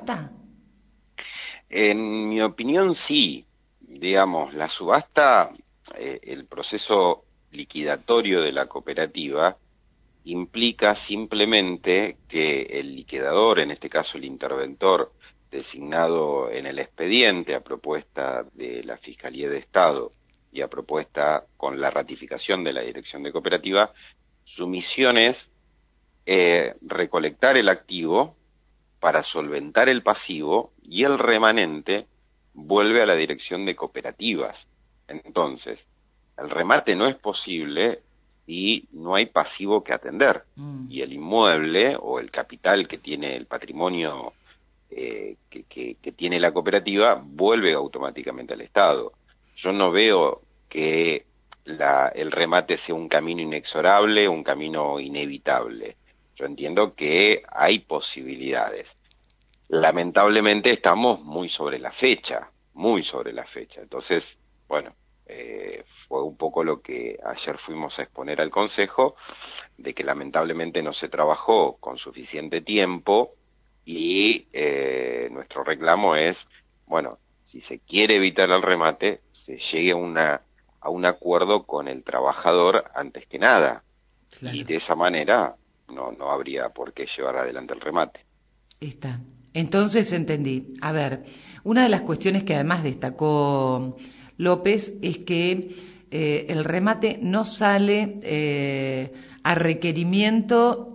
subasta? En mi opinión, sí. Digamos, la subasta, el proceso liquidatorio de la cooperativa implica simplemente que el liquidador, en este caso el interventor designado en el expediente a propuesta de la Fiscalía de Estado y a propuesta con la ratificación de la Dirección de Cooperativa, su misión es recolectar el activo para solventar el pasivo y el remanente vuelve a la dirección de cooperativas. Entonces, el remate no es posible si no hay pasivo que atender y el inmueble o el capital que tiene el patrimonio que tiene la cooperativa vuelve automáticamente al Estado. Yo no veo que el remate sea un camino inexorable, un camino inevitable. Yo entiendo que hay posibilidades. Lamentablemente estamos muy sobre la fecha, muy sobre la fecha. Entonces, bueno, fue un poco lo que ayer fuimos a exponer al Consejo, de que lamentablemente no se trabajó con suficiente tiempo y nuestro reclamo es, bueno, si se quiere evitar el remate, se llegue a un acuerdo con el trabajador antes que nada. Y Claro, de esa manera no habría por qué llevar adelante el remate. está. Entonces entendí. A ver, una de las cuestiones que además destacó López es que el remate no sale a requerimiento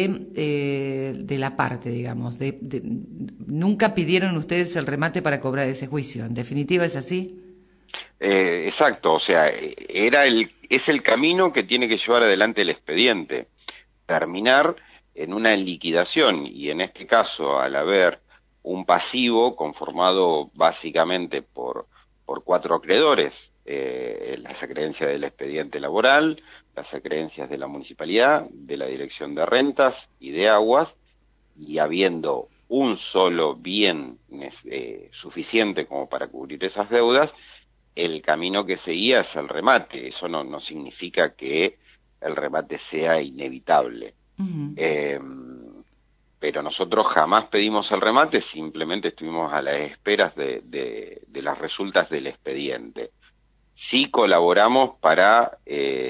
de la parte, digamos. Nunca pidieron ustedes el remate para cobrar ese juicio. ¿En definitiva es así? Exacto, o sea, es el camino que tiene que llevar adelante el expediente, terminar en una liquidación y en este caso, al haber un pasivo conformado básicamente por cuatro acreedores, las acreencias del expediente laboral, las acreencias de la municipalidad, de la Dirección de Rentas y de Aguas, y habiendo un solo bien suficiente como para cubrir esas deudas, el camino que seguía es el remate. Eso no significa que el remate sea inevitable. Eh, pero nosotros jamás pedimos el remate, simplemente estuvimos a las esperas de las resultas del expediente. Sí colaboramos para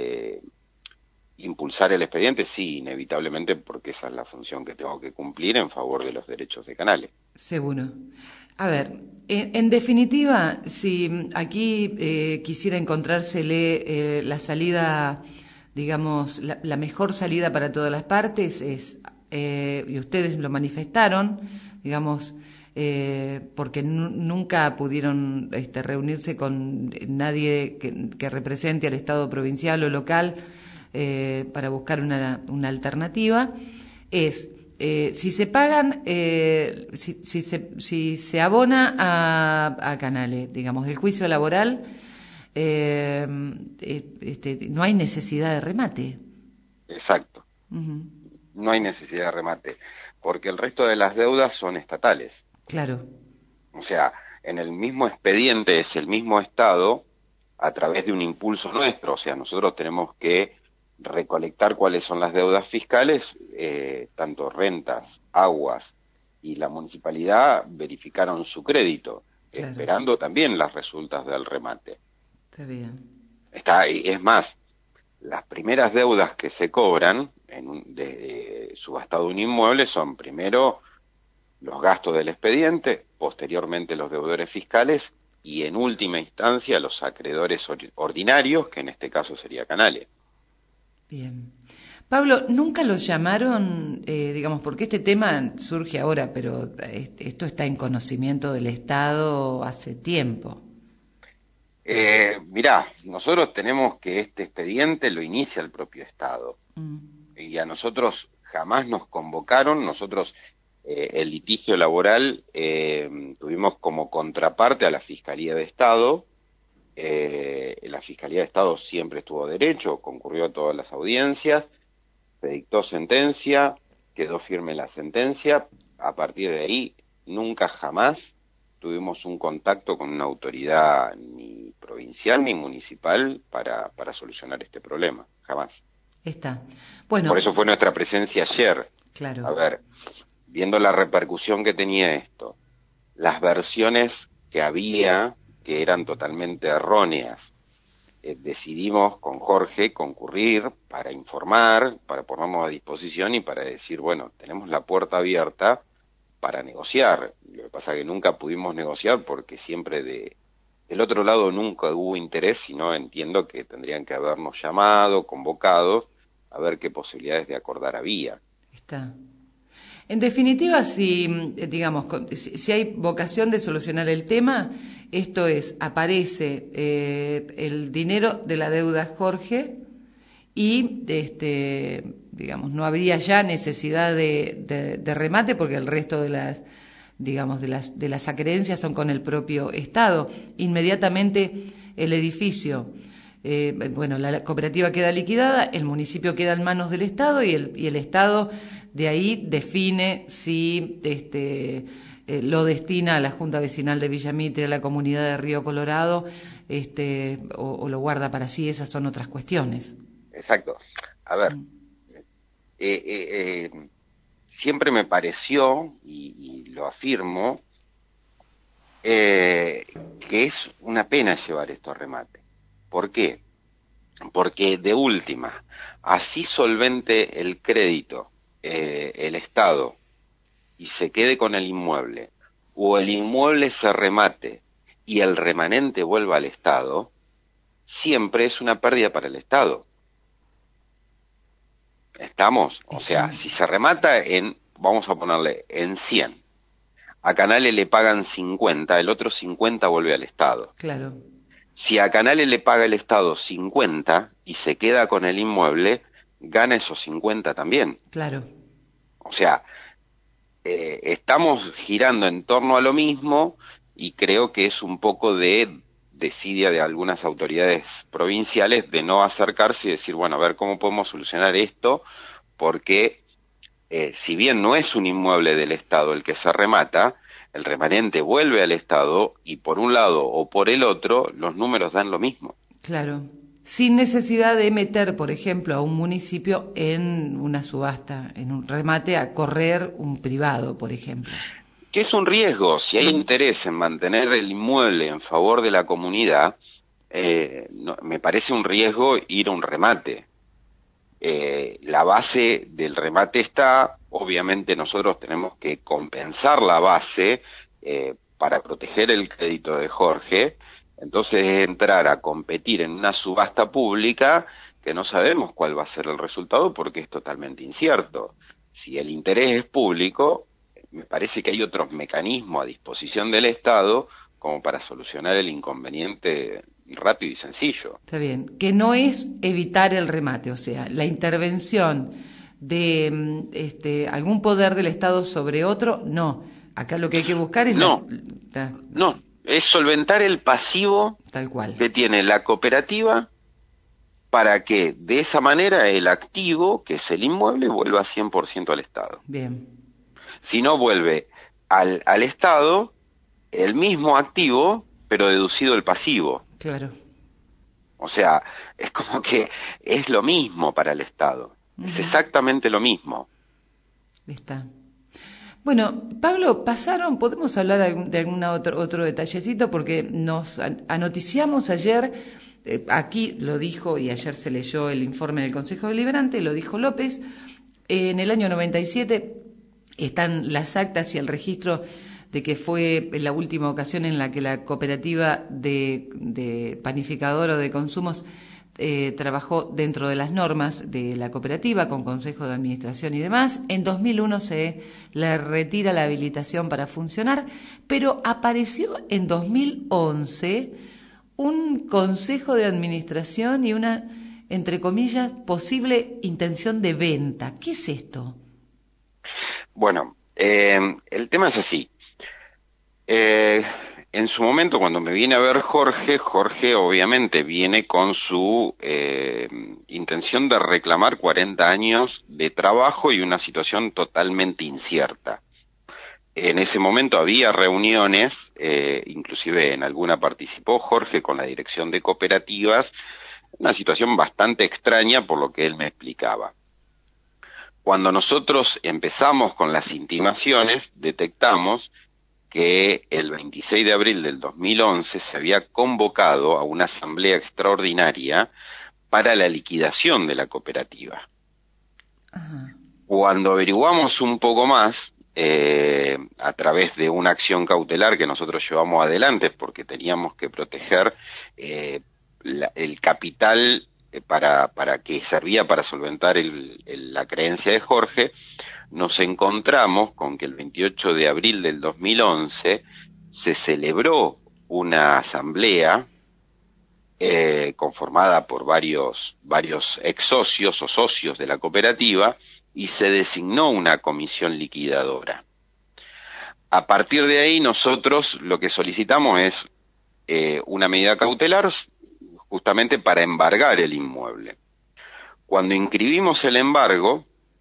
impulsar el expediente, sí, inevitablemente, porque esa es la función que tengo que cumplir en favor de los derechos de Canales. Seguro. A ver, en definitiva, si aquí quisiera encontrársele la salida, digamos, la mejor salida para todas las partes es, y ustedes lo manifestaron, digamos, porque nunca pudieron reunirse con nadie que represente al Estado provincial o local para buscar una alternativa, es si se pagan, si se abona a Canales, digamos, el juicio laboral, no hay necesidad de remate. Exacto, no hay necesidad de remate, porque el resto de las deudas son estatales. Claro, O sea, en el mismo expediente es el mismo Estado a través de un impulso nuestro. O sea, nosotros tenemos que recolectar cuáles son las deudas fiscales, tanto rentas, aguas y la municipalidad verificaron su crédito, claro, esperando también las resultas del remate. está bien. Es más, las primeras deudas que se cobran de subastado un inmueble son primero los gastos del expediente, posteriormente los deudores fiscales y en última instancia los acreedores ordinarios, que en este caso sería Canales. Bien. Pablo, ¿nunca lo llamaron, digamos, porque este tema surge ahora, pero esto está en conocimiento del Estado hace tiempo? Mirá, nosotros tenemos que este expediente lo inicia el propio Estado Mm, y a nosotros jamás nos convocaron, nosotros el litigio laboral tuvimos como contraparte a la Fiscalía de Estado. La Fiscalía de Estado siempre estuvo derecho, concurrió a todas las audiencias, se dictó sentencia, quedó firme la sentencia. A partir de ahí, nunca jamás tuvimos un contacto con una autoridad ni provincial ni municipal para solucionar este problema, jamás. está. Por Bueno, eso fue nuestra presencia ayer. claro. A ver, viendo la repercusión que tenía esto, las versiones que había, que eran totalmente erróneas, decidimos con Jorge concurrir para informar, para ponernos a disposición y para decir, bueno, tenemos la puerta abierta para negociar. Lo que pasa es que nunca pudimos negociar porque siempre del otro lado nunca hubo interés, sino entiendo que tendrían que habernos llamado, convocado, a ver qué posibilidades de acordar había. Está. En definitiva, si, digamos, si hay vocación de solucionar el tema, esto es, aparece el dinero de la deuda Jorge y, digamos, no habría ya necesidad de remate porque el resto de las, digamos, de las acreencias son con el propio Estado. Inmediatamente el edificio, bueno, la cooperativa queda liquidada, el municipio queda en manos del Estado y el Estado de ahí define si lo destina a la Junta Vecinal de Villa Mitre, a la comunidad de Río Colorado, o lo guarda para sí. Esas son otras cuestiones. Exacto. A ver, siempre me pareció, y lo afirmo, que es una pena llevar esto a remate. ¿Por qué? Porque de última, así solvente el crédito el Estado y se quede con el inmueble, o el inmueble se remate y el remanente vuelva al Estado, siempre es una pérdida para el Estado. ¿Estamos? O sea, si se remata vamos a ponerle en 100, a Canales le pagan 50, el otro 50 vuelve al Estado. Claro. Si a Canales le paga el Estado 50 y se queda con el inmueble, gana esos 50 también. Claro. O sea, estamos girando en torno a lo mismo y creo que es un poco de desidia de algunas autoridades provinciales de no acercarse y decir, bueno, a ver cómo podemos solucionar esto, porque si bien no es un inmueble del Estado el que se remata, el remanente vuelve al Estado y por un lado o por el otro los números dan lo mismo. Claro. Sin necesidad de meter, por ejemplo, a un municipio en una subasta, en un remate, a correr un privado, por ejemplo. Que es un riesgo. Si hay interés en mantener el inmueble en favor de la comunidad, me parece un riesgo ir a un remate. La base del remate está, obviamente nosotros tenemos que compensar la base para proteger el crédito de Jorge. Entonces entrar a competir en una subasta pública que no sabemos cuál va a ser el resultado porque es totalmente incierto. Si el interés es público, me parece que hay otros mecanismos a disposición del Estado como para solucionar el inconveniente rápido y sencillo. Está bien, que no es evitar el remate, o sea, la intervención de algún poder del Estado sobre otro, no. Acá lo que hay que buscar es no, es solventar el pasivo tal cual que tiene la cooperativa para que de esa manera el activo, que es el inmueble, vuelva 100% al Estado. Bien. Si no vuelve al Estado, el mismo activo, pero deducido el pasivo. Claro. O sea, es como que es lo mismo para el Estado. Es exactamente lo mismo. Está. Bueno, Pablo, podemos hablar de algún otro detallecito, porque nos anoticiamos ayer, aquí lo dijo, y ayer se leyó el informe del Consejo Deliberante, lo dijo López, en el año 97 están las actas y el registro de que fue la última ocasión en la que la cooperativa de panificador o de consumos trabajó dentro de las normas de la cooperativa, con consejo de administración y demás. En 2001 se le retira la habilitación para funcionar, pero apareció en 2011 un consejo de administración y una, entre comillas, posible intención de venta. ¿Qué es esto? Bueno, el tema es así. En su momento, cuando me viene a ver Jorge obviamente viene con su intención de reclamar 40 años de trabajo y una situación totalmente incierta. En ese momento había reuniones, inclusive en alguna participó Jorge con la dirección de cooperativas, una situación bastante extraña por lo que él me explicaba. Cuando nosotros empezamos con las intimaciones, detectamos que el 26 de abril del 2011 se había convocado a una asamblea extraordinaria para la liquidación de la cooperativa. Ajá. Cuando averiguamos un poco más, a través de una acción cautelar que nosotros llevamos adelante, porque teníamos que proteger el capital para que servía para solventar la creencia de Jorge, nos encontramos con que el 28 de abril del 2011 se celebró una asamblea conformada por varios ex socios o socios de la cooperativa, y se designó una comisión liquidadora. A partir de ahí nosotros lo que solicitamos es una medida cautelar justamente para embargar el inmueble. Cuando inscribimos el embargo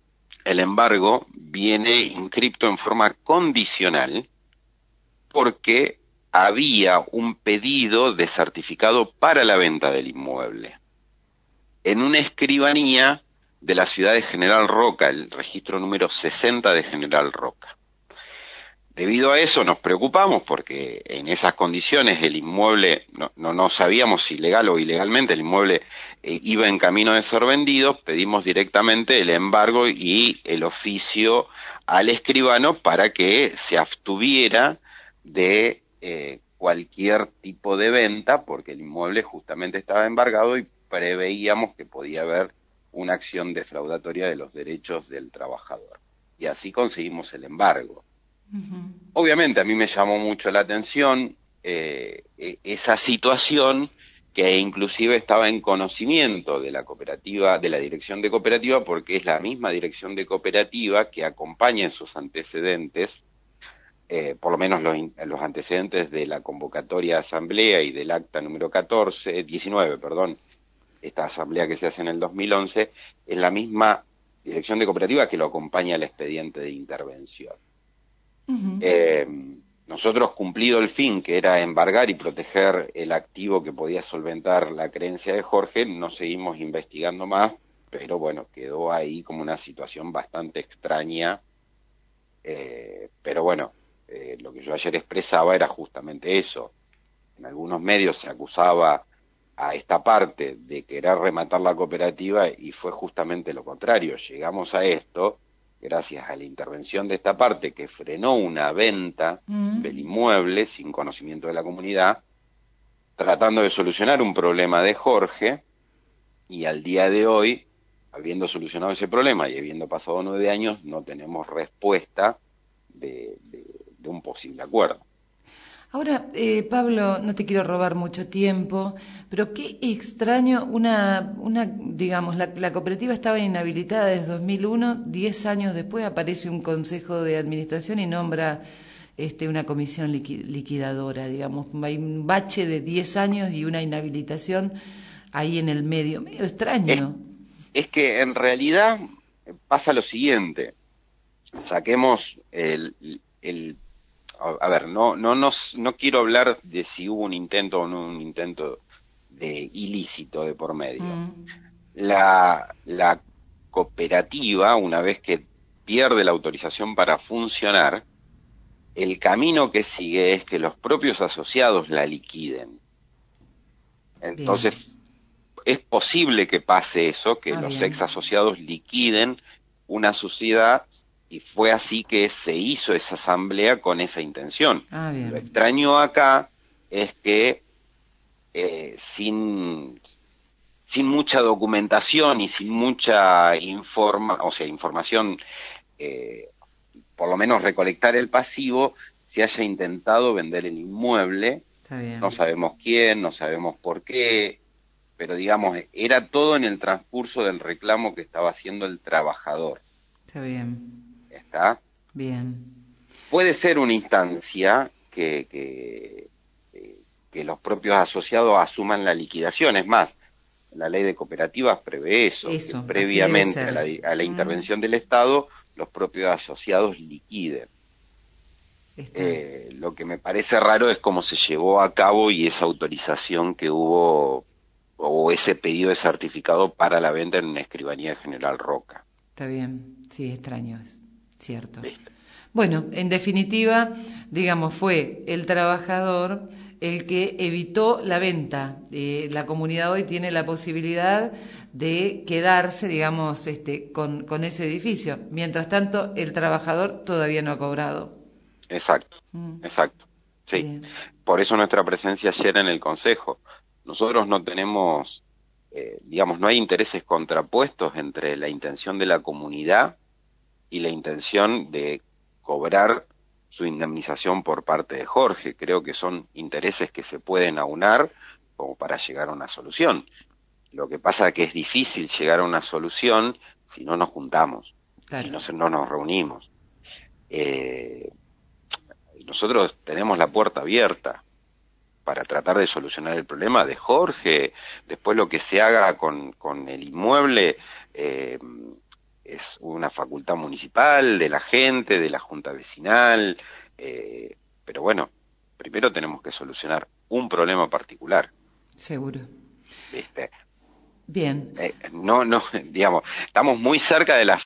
viene inscripto en forma condicional porque había un pedido de certificado para la venta del inmueble en una escribanía de la ciudad de General Roca, el registro número 60 de General Roca. Debido a eso nos preocupamos porque en esas condiciones el inmueble, no sabíamos si legal o ilegalmente el inmueble iba en camino de ser vendido. Pedimos directamente el embargo y el oficio al escribano para que se abstuviera de cualquier tipo de venta, porque el inmueble justamente estaba embargado y preveíamos que podía haber una acción defraudatoria de los derechos del trabajador. Y así conseguimos el embargo. Uh-huh. Obviamente a mí me llamó mucho la atención esa situación, que inclusive estaba en conocimiento de la cooperativa, de la dirección de cooperativa, porque es la misma dirección de cooperativa que acompaña en sus antecedentes, por lo menos los antecedentes de la convocatoria de asamblea y del acta número 19, esta asamblea que se hace en el 2011, es la misma dirección de cooperativa que lo acompaña al expediente de intervención. Uh-huh. Nosotros, cumplido el fin, que era embargar y proteger el activo que podía solventar la creencia de Jorge, no seguimos investigando más, pero bueno, quedó ahí como una situación bastante extraña, pero bueno, lo que yo ayer expresaba era justamente eso. En algunos medios se acusaba a esta parte de querer rematar la cooperativa y fue justamente lo contrario. Llegamos a esto gracias a la intervención de esta parte que frenó una venta del inmueble sin conocimiento de la comunidad, tratando de solucionar un problema de Jorge, y al día de hoy, habiendo solucionado ese problema y habiendo pasado 9 años, no tenemos respuesta de un posible acuerdo. Ahora, Pablo, no te quiero robar mucho tiempo, pero qué extraño, digamos, la cooperativa estaba inhabilitada desde 2001, 10 años después aparece un consejo de administración y nombra una comisión liquidadora, digamos, hay un bache de 10 años y una inhabilitación ahí en el medio extraño. Es que en realidad pasa lo siguiente, saquemos a ver, no quiero hablar de si hubo un intento o no un intento de ilícito de por medio. La cooperativa, una vez que pierde la autorización para funcionar, el camino que sigue es que los propios asociados la liquiden. Entonces, bien, es posible que pase eso, que los ex asociados liquiden una sociedad. Y fue así que se hizo esa asamblea con esa intención. Lo extraño acá es que sin mucha documentación y sin mucha información, por lo menos recolectar el pasivo, se haya intentado vender el inmueble. No sabemos quién, no sabemos por qué, pero digamos, era todo en el transcurso del reclamo que estaba haciendo el trabajador. Está bien. ¿Está? Bien. Puede ser una instancia que los propios asociados asuman la liquidación. Es más, la ley de cooperativas prevé eso, que previamente a la intervención del Estado, los propios asociados liquiden. Lo que me parece raro es cómo se llevó a cabo y esa autorización que hubo, o ese pedido de certificado para la venta en una escribanía de General Roca. Está bien, sí, extraño, es cierto. ¿Viste? Bueno, en definitiva, digamos, fue el trabajador el que evitó la venta. La comunidad hoy tiene la posibilidad de quedarse, digamos, con ese edificio. Mientras tanto, el trabajador todavía no ha cobrado. Exacto, Mm, exacto. Sí. bien, Por eso nuestra presencia ayer en el Consejo. Nosotros no tenemos, digamos, no hay intereses contrapuestos entre la intención de la comunidad y la intención de cobrar su indemnización por parte de Jorge. Creo que son intereses que se pueden aunar como para llegar a una solución. Lo que pasa es que es difícil llegar a una solución si no nos juntamos, si claro. no nos reunimos. Eh, Nosotros tenemos la puerta abierta para tratar de solucionar el problema de Jorge. Después lo que se haga con el inmueble eh, es una facultad municipal, de la gente, de la junta vecinal, pero bueno, primero tenemos que solucionar un problema particular, Seguro. ¿viste? Bien. No, digamos, estamos muy cerca de la